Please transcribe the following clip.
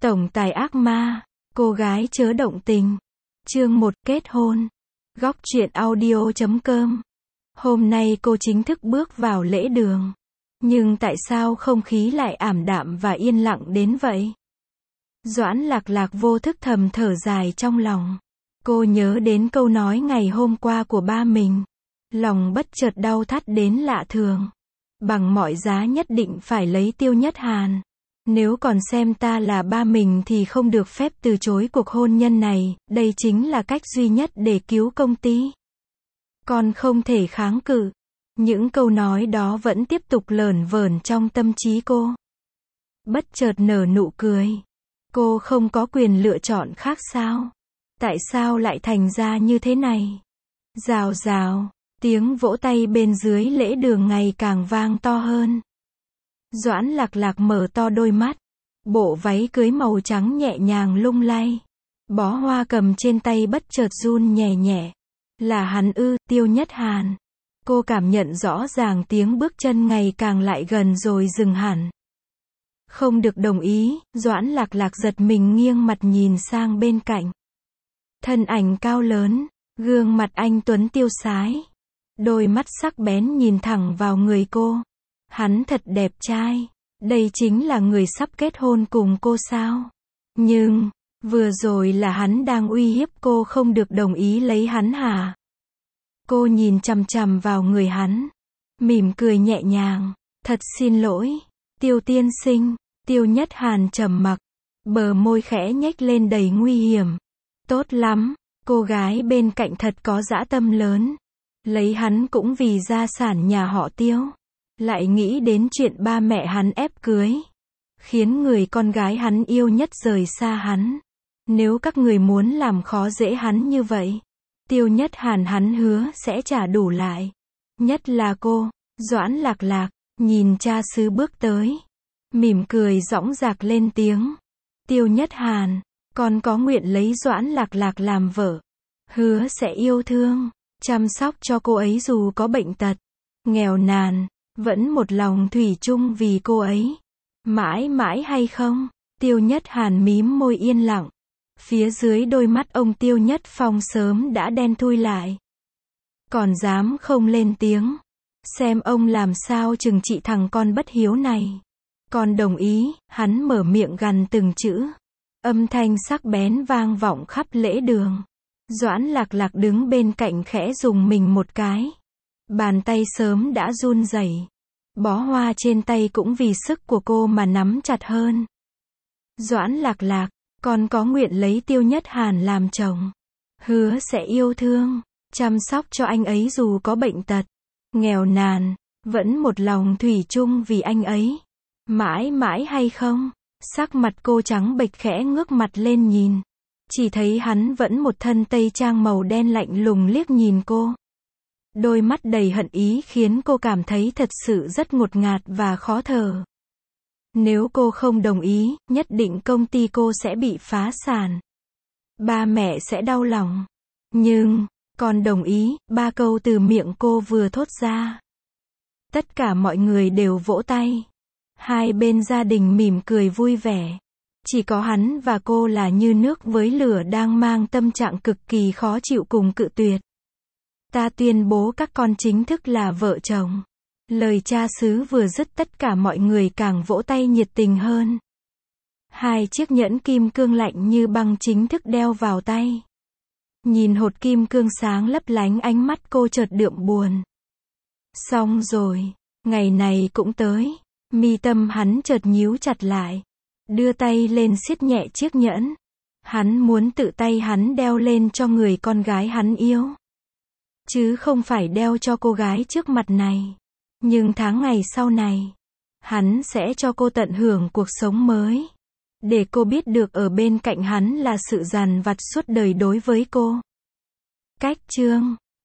Tổng tài ác ma, cô gái chớ động tình. Chương 1 kết hôn. Góc truyện audio.com. Hôm nay cô chính thức bước vào lễ đường. Nhưng tại sao không khí lại ảm đạm và yên lặng đến vậy? Doãn Lạc Lạc vô thức thầm thở dài trong lòng. Cô nhớ đến câu nói ngày hôm qua của ba mình. Lòng bất chợt đau thắt đến lạ thường. Bằng mọi giá nhất định phải lấy Tiêu Nhất Hàn. Nếu còn xem ta là ba mình thì không được phép từ chối cuộc hôn nhân này, đây chính là cách duy nhất để cứu công ty. Con không thể kháng cự. Những câu nói đó vẫn tiếp tục lởn vởn trong tâm trí cô. Bất chợt nở nụ cười. Cô không có quyền lựa chọn khác sao? Tại sao lại thành ra như thế này? Rào rào, tiếng vỗ tay bên dưới lễ đường ngày càng vang to hơn. Doãn Lạc Lạc mở to đôi mắt. Bộ váy cưới màu trắng nhẹ nhàng lung lay. Bó hoa cầm trên tay bất chợt run nhẹ nhẹ. Là hắn ư, Tiêu Nhất Hàn. Cô cảm nhận rõ ràng tiếng bước chân ngày càng lại gần rồi dừng hẳn. Không được đồng ý, Doãn Lạc Lạc giật mình nghiêng mặt nhìn sang bên cạnh. Thân ảnh cao lớn, gương mặt anh tuấn tiêu sái. Đôi mắt sắc bén nhìn thẳng vào người cô. Hắn thật đẹp trai. Đây chính là người sắp kết hôn cùng cô sao? Nhưng, vừa rồi là hắn đang uy hiếp cô không được đồng ý lấy hắn hả? Cô nhìn chằm chằm vào người hắn. Mỉm cười nhẹ nhàng. Thật xin lỗi, Tiêu tiên sinh. Tiêu Nhất Hàn trầm mặc. Bờ môi khẽ nhếch lên đầy nguy hiểm. Tốt lắm, cô gái bên cạnh thật có dã tâm lớn. Lấy hắn cũng vì gia sản nhà họ Tiêu. Lại nghĩ đến chuyện ba mẹ hắn ép cưới. Khiến người con gái hắn yêu nhất rời xa hắn. Nếu các người muốn làm khó dễ hắn như vậy, Tiêu Nhất Hàn hắn hứa sẽ trả đủ lại. Nhất là cô, Doãn Lạc Lạc, nhìn cha xứ bước tới. Mỉm cười dõng dạc lên tiếng. Tiêu Nhất Hàn, con có nguyện lấy Doãn Lạc Lạc làm vợ. Hứa sẽ yêu thương, chăm sóc cho cô ấy dù có bệnh tật, nghèo nàn. Vẫn một lòng thủy chung vì cô ấy. Mãi mãi hay không? Tiêu Nhất Hàn mím môi yên lặng. Phía dưới đôi mắt ông Tiêu Nhất Phong sớm đã đen thui lại. Còn dám không lên tiếng. Xem ông làm sao trừng trị thằng con bất hiếu này. Con đồng ý, hắn mở miệng gằn từng chữ. Âm thanh sắc bén vang vọng khắp lễ đường. Doãn Lạc Lạc đứng bên cạnh khẽ dùng mình một cái. Bàn tay sớm đã run rẩy. Bó hoa trên tay cũng vì sức của cô mà nắm chặt hơn. Doãn Lạc Lạc, con có nguyện lấy Tiêu Nhất Hàn làm chồng. Hứa sẽ yêu thương, chăm sóc cho anh ấy dù có bệnh tật, nghèo nàn, vẫn một lòng thủy chung vì anh ấy. Mãi mãi hay không? Sắc mặt cô trắng bệch khẽ ngước mặt lên nhìn. Chỉ thấy hắn vẫn một thân tây trang màu đen lạnh lùng liếc nhìn cô. Đôi mắt đầy hận ý khiến cô cảm thấy thật sự rất ngột ngạt và khó thở. Nếu cô không đồng ý, nhất định công ty cô sẽ bị phá sản. Ba mẹ sẽ đau lòng. Nhưng, con đồng ý, ba câu từ miệng cô vừa thốt ra. Tất cả mọi người đều vỗ tay. Hai bên gia đình mỉm cười vui vẻ. Chỉ có hắn và cô là như nước với lửa đang mang tâm trạng cực kỳ khó chịu cùng cự tuyệt. Ta tuyên bố các con chính thức là vợ chồng. Lời cha xứ vừa dứt tất cả mọi người càng vỗ tay nhiệt tình hơn. Hai chiếc nhẫn kim cương lạnh như băng chính thức đeo vào tay. Nhìn hột kim cương sáng lấp lánh ánh mắt cô chợt đượm buồn. Xong rồi, ngày này cũng tới. Mi tâm hắn chợt nhíu chặt lại. Đưa tay lên siết nhẹ chiếc nhẫn. Hắn muốn tự tay hắn đeo lên cho người con gái hắn yêu. Chứ không phải đeo cho cô gái trước mặt này. Nhưng tháng ngày sau này, hắn sẽ cho cô tận hưởng cuộc sống mới. Để cô biết được ở bên cạnh hắn là sự dằn vặt suốt đời đối với cô. Cách chương